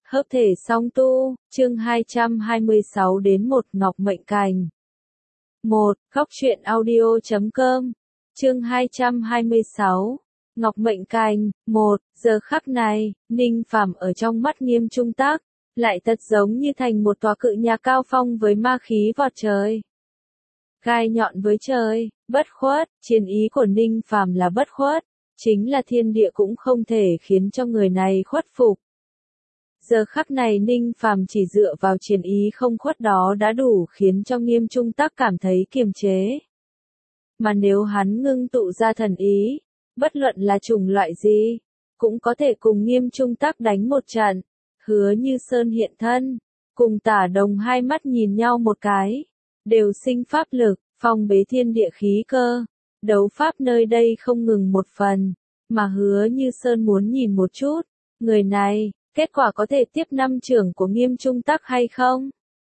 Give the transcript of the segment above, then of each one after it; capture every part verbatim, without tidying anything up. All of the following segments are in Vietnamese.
Hợp thể song tu, chương hai trăm hai mươi sáu đến một Ngọc Mệnh Cành. một. Góc truyện audio chấm com. Chương hai trăm hai mươi sáu. Ngọc Mệnh Cành. một. Giờ khắc này, Ninh Phàm ở trong mắt Nghiêm Trung Tác, lại thật giống như thành một tòa cự nhà cao phong với ma khí vọt trời. Gai nhọn với trời, bất khuất, chiến ý của Ninh Phàm là bất khuất, chính là thiên địa cũng không thể khiến cho người này khuất phục. Giờ khắc này Ninh Phàm chỉ dựa vào chiến ý không khuất đó đã đủ khiến cho Nghiêm Trung Tác cảm thấy kiềm chế. Mà nếu hắn ngưng tụ ra thần ý, bất luận là chủng loại gì, cũng có thể cùng Nghiêm Trung Tác đánh một trận. Hứa Như Sơn hiện thân, cùng Tả Đồng hai mắt nhìn nhau một cái, đều sinh pháp lực, phong bế thiên địa khí cơ. Đấu pháp nơi đây không ngừng một phần, mà Hứa Như Sơn muốn nhìn một chút, người này, kết quả có thể tiếp năm trường của Nghiêm Trung Tác hay không?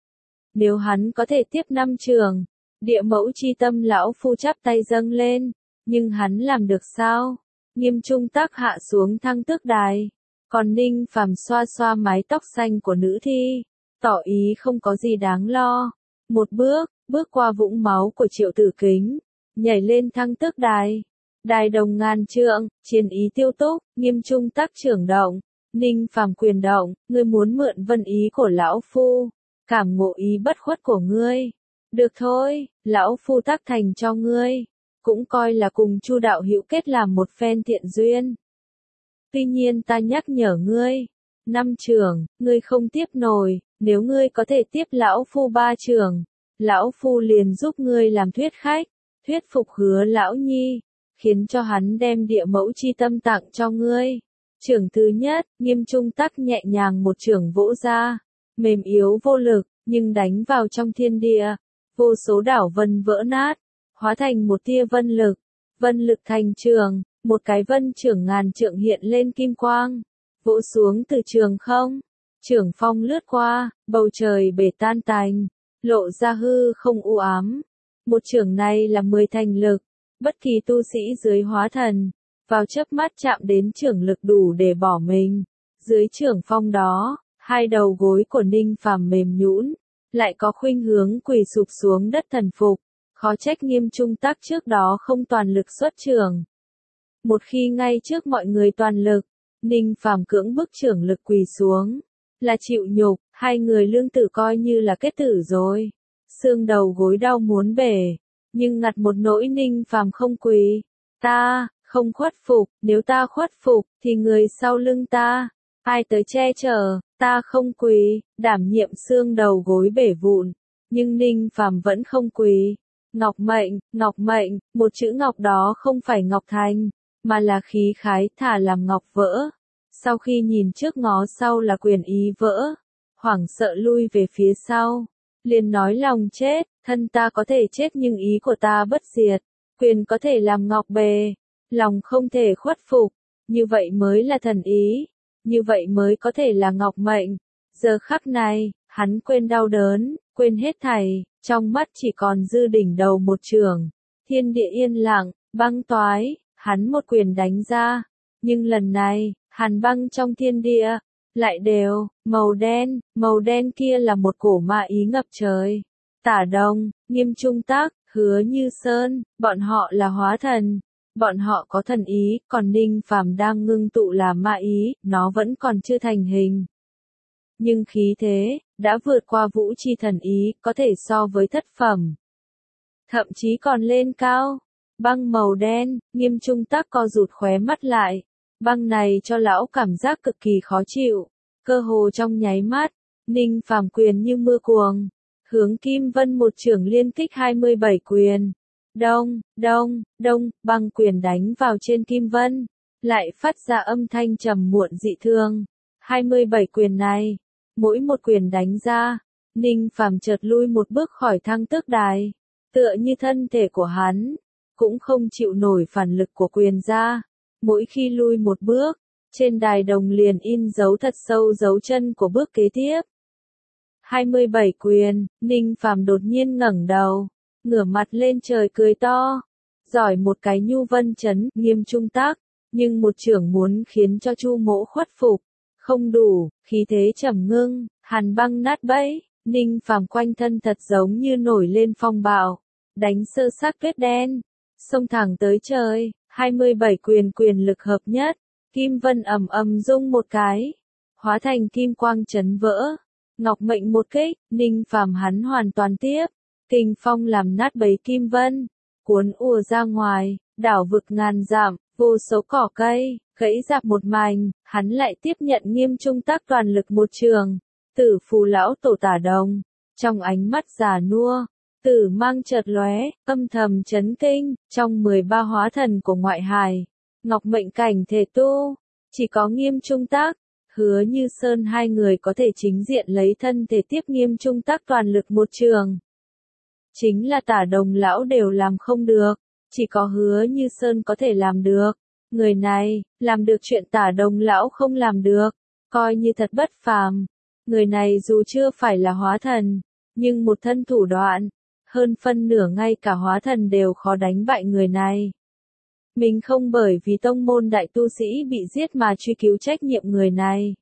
Nếu hắn có thể tiếp năm trường, địa mẫu chi tâm lão phu chắp tay dâng lên, nhưng hắn làm được sao? Nghiêm Trung Tác hạ xuống thăng tước đài, còn Ninh Phàm xoa xoa mái tóc xanh của nữ thi, tỏ ý không có gì đáng lo. Một bước, bước qua vũng máu của Triệu Tử Kính, nhảy lên thăng tước đài. Đài đồng ngàn trượng, chiến ý tiêu túc, Nghiêm Trung Tác trưởng động. Ninh Phàm quyền động, ngươi muốn mượn vân ý của lão phu, cảm ngộ ý bất khuất của ngươi. Được thôi, lão phu tác thành cho ngươi, cũng coi là cùng Chu đạo hữu kết làm một phen thiện duyên. Tuy nhiên ta nhắc nhở ngươi, năm trường, ngươi không tiếp nổi, nếu ngươi có thể tiếp lão phu ba trường, lão phu liền giúp ngươi làm thuyết khách, thuyết phục Hứa lão nhi, khiến cho hắn đem địa mẫu chi tâm tặng cho ngươi. Trưởng thứ nhất, Nghiêm Trung Tác nhẹ nhàng một trưởng vỗ ra, mềm yếu vô lực, nhưng đánh vào trong thiên địa, vô số đảo vân vỡ nát, hóa thành một tia vân lực, vân lực thành trường, một cái vân trưởng ngàn trượng hiện lên kim quang, vỗ xuống từ trường không, trưởng phong lướt qua, bầu trời bể tan tành, lộ ra hư không u ám. Một trưởng này là mười thành lực, bất kỳ tu sĩ dưới hóa thần, vào chớp mắt chạm đến trưởng lực đủ để bỏ mình. Dưới trưởng phong đó, hai đầu gối của Ninh Phàm mềm nhũn, lại có khuynh hướng quỳ sụp xuống đất thần phục, khó trách Nghiêm Trung Tác trước đó không toàn lực xuất trưởng. Một khi ngay trước mọi người toàn lực, Ninh Phàm cưỡng bức trưởng lực quỳ xuống, là chịu nhục, hai người lương tử coi như là kết tử rồi. Xương đầu gối đau muốn bể, nhưng ngặt một nỗi Ninh Phàm không quỳ. Ta không khuất phục, nếu ta khuất phục, thì người sau lưng ta, ai tới che chở, ta không quỳ, đảm nhiệm xương đầu gối bể vụn, nhưng Ninh Phàm vẫn không quỳ. Ngọc Mệnh, Ngọc Mệnh, một chữ ngọc đó không phải ngọc thành, mà là khí khái thả làm ngọc vỡ. Sau khi nhìn trước ngó sau là quyền ý vỡ, hoảng sợ lui về phía sau, liền nói lòng chết, thân ta có thể chết nhưng ý của ta bất diệt, quyền có thể làm ngọc bề. Lòng không thể khuất phục, như vậy mới là thần ý, như vậy mới có thể là ngọc mệnh. Giờ khắc này, hắn quên đau đớn, quên hết thảy, trong mắt chỉ còn dư đỉnh đầu một trường. Thiên địa yên lặng, băng toái, hắn một quyền đánh ra, nhưng lần này, hàn băng trong thiên địa, lại đều, màu đen, màu đen kia là một cổ ma ý ngập trời. Tả Đồng, Nghiêm Trung Tác, Hứa Như Sơn, bọn họ là hóa thần. Bọn họ có thần ý, còn Ninh Phàm đang ngưng tụ là ma ý, nó vẫn còn chưa thành hình. Nhưng khí thế, đã vượt qua vũ chi thần ý, có thể so với thất phẩm. Thậm chí còn lên cao. Băng màu đen, Nghiêm Trung Tác co rụt khóe mắt lại. Băng này cho lão cảm giác cực kỳ khó chịu. Cơ hồ trong nháy mắt, Ninh Phàm quyền như mưa cuồng. Hướng Kim Vân một trưởng liên kích hai mươi bảy quyền. Đông, đông, đông, băng quyền đánh vào trên Kim Vân, lại phát ra âm thanh trầm muộn dị thương. hai mươi bảy quyền này, mỗi một quyền đánh ra, Ninh Phàm chợt lui một bước khỏi thăng tước đài, tựa như thân thể của hắn, cũng không chịu nổi phản lực của quyền ra. Mỗi khi lui một bước, trên đài đồng liền in dấu thật sâu dấu chân của bước kế tiếp. hai mươi bảy quyền, Ninh Phàm đột nhiên ngẩng đầu, ngửa mặt lên trời cười to, giỏi một cái nhu vân chấn, Nghiêm Trung Tác, nhưng một trưởng muốn khiến cho Chu Mỗ khuất phục, Không đủ, khí thế trầm ngưng, hàn băng nát bẫy, Ninh Phàm quanh thân thật giống như nổi lên phong bạo, đánh sơ xác tuyết đen, xông thẳng tới trời, hai mươi bảy quyền quyền lực hợp nhất, kim vân ầm ầm rung một cái, hóa thành kim quang chấn vỡ, ngọc mệnh một kích, Ninh Phàm hắn hoàn toàn tiếp, kình phong làm nát bấy kim vân, cuốn ùa ra ngoài, đảo vực ngàn dặm, vô số cỏ cây, gãy rạp một mảnh, hắn lại tiếp nhận Nghiêm Trung Tác toàn lực một trường, Tử Phù lão tổ Tả Đồng, trong ánh mắt già nua, tử mang chợt lóe, âm thầm chấn kinh, trong mười ba hóa thần của ngoại hài, ngọc mệnh cảnh thể tu, chỉ có Nghiêm Trung Tác, Hứa Như Sơn hai người có thể chính diện lấy thân thể tiếp Nghiêm Trung Tác toàn lực một trường. Chính là Tả Đồng lão đều làm không được, chỉ có Hứa Như Sơn có thể làm được. Người này, làm được chuyện Tả Đồng lão không làm được, coi như thật bất phàm. Người này dù chưa phải là hóa thần, nhưng một thân thủ đoạn, hơn phân nửa ngay cả hóa thần đều khó đánh bại người này. Mình không bởi vì tông môn đại tu sĩ bị giết mà truy cứu trách nhiệm người này.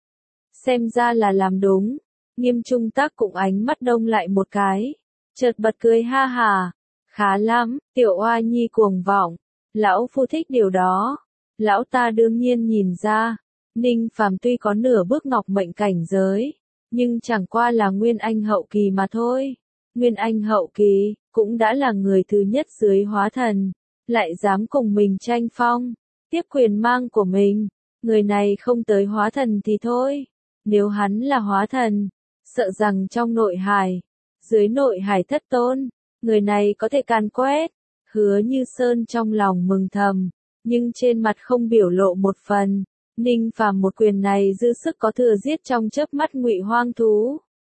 Xem ra là làm đúng, Nghiêm Trung Tác cũng ánh mắt đông lại một cái, chợt bật cười ha hà, khá lắm, tiểu oa nhi cuồng vọng, lão phu thích điều đó, lão ta đương nhiên nhìn ra, Ninh Phàm tuy có nửa bước ngọc mệnh cảnh giới, nhưng chẳng qua là Nguyên Anh hậu kỳ mà thôi. Nguyên Anh hậu kỳ, cũng đã là người thứ nhất dưới hóa thần, lại dám cùng mình tranh phong, tiếp quyền mang của mình, người này không tới hóa thần thì thôi, nếu hắn là hóa thần, sợ rằng trong nội hải, dưới nội hải thất tôn, người này có thể càn quét. Hứa Như Sơn trong lòng mừng thầm, nhưng trên mặt không biểu lộ một phần. Ninh Phàm một quyền này dư sức có thừa giết trong chớp mắt ngụy hoang thú.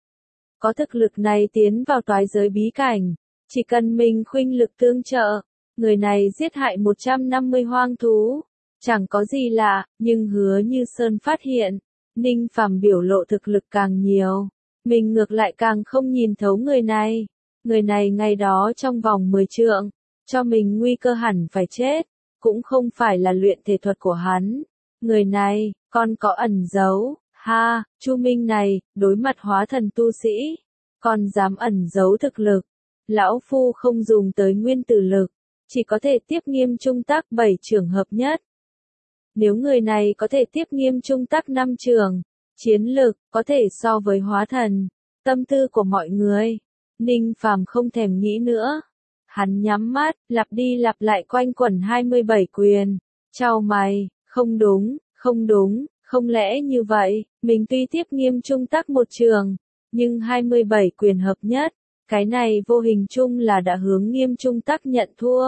Có thực lực này tiến vào toái giới bí cảnh, chỉ cần mình khuynh lực tương trợ, người này giết hại một trăm năm mươi hoang thú, chẳng có gì lạ, nhưng Hứa Như Sơn phát hiện, Ninh Phàm biểu lộ thực lực càng nhiều, mình ngược lại càng không nhìn thấu người này. Người này ngày đó trong vòng mười trượng, cho mình nguy cơ hẳn phải chết, cũng không phải là luyện thể thuật của hắn. Người này, còn có ẩn giấu, ha, Chu Minh này, đối mặt hóa thần tu sĩ, còn dám ẩn giấu thực lực. Lão phu không dùng tới nguyên tử lực, chỉ có thể tiếp Nghiêm Trung Tác bảy trường hợp nhất. Nếu người này có thể tiếp Nghiêm Trung Tác năm trường, chiến lực, có thể so với hóa thần, tâm tư của mọi người. Ninh Phàm không thèm nghĩ nữa. Hắn nhắm mắt, lặp đi lặp lại quanh quẩn hai mươi bảy quyền. Chau mày, không đúng, không đúng, không lẽ như vậy, mình tuy tiếp Nghiêm Trung Tác một trường, nhưng hai mươi bảy quyền hợp nhất, cái này vô hình chung là đã hướng Nghiêm Trung Tác nhận thua.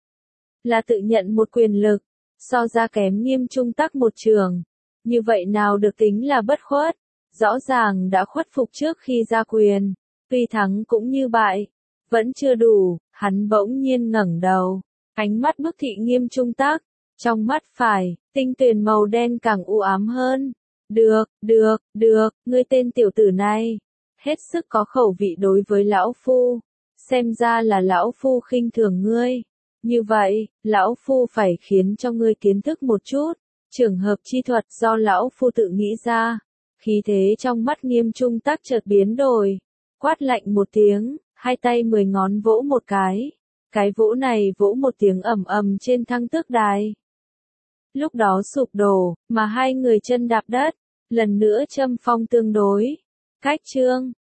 Là tự nhận một quyền lực, so ra kém Nghiêm Trung Tác một trường. Như vậy nào được tính là bất khuất, rõ ràng đã khuất phục trước khi ra quyền. Tuy thắng cũng như bại, vẫn chưa đủ, hắn bỗng nhiên ngẩng đầu, ánh mắt bức thị Nghiêm Trung Tác, trong mắt phải, tinh tuyền màu đen càng u ám hơn. Được, được, được, ngươi tên tiểu tử này, hết sức có khẩu vị đối với lão phu, xem ra là lão phu khinh thường ngươi. Như vậy, lão phu phải khiến cho ngươi kiến thức một chút, trường hợp chi thuật do lão phu tự nghĩ ra. Khí thế trong mắt Nghiêm Trung Tác chợt biến đổi. Quát lạnh một tiếng, hai tay mười ngón vỗ một cái. Cái vỗ này vỗ một tiếng ầm ầm trên thăng tước đài. Lúc đó sụp đổ, mà hai người chân đạp đất, lần nữa châm phong tương đối. Cách chương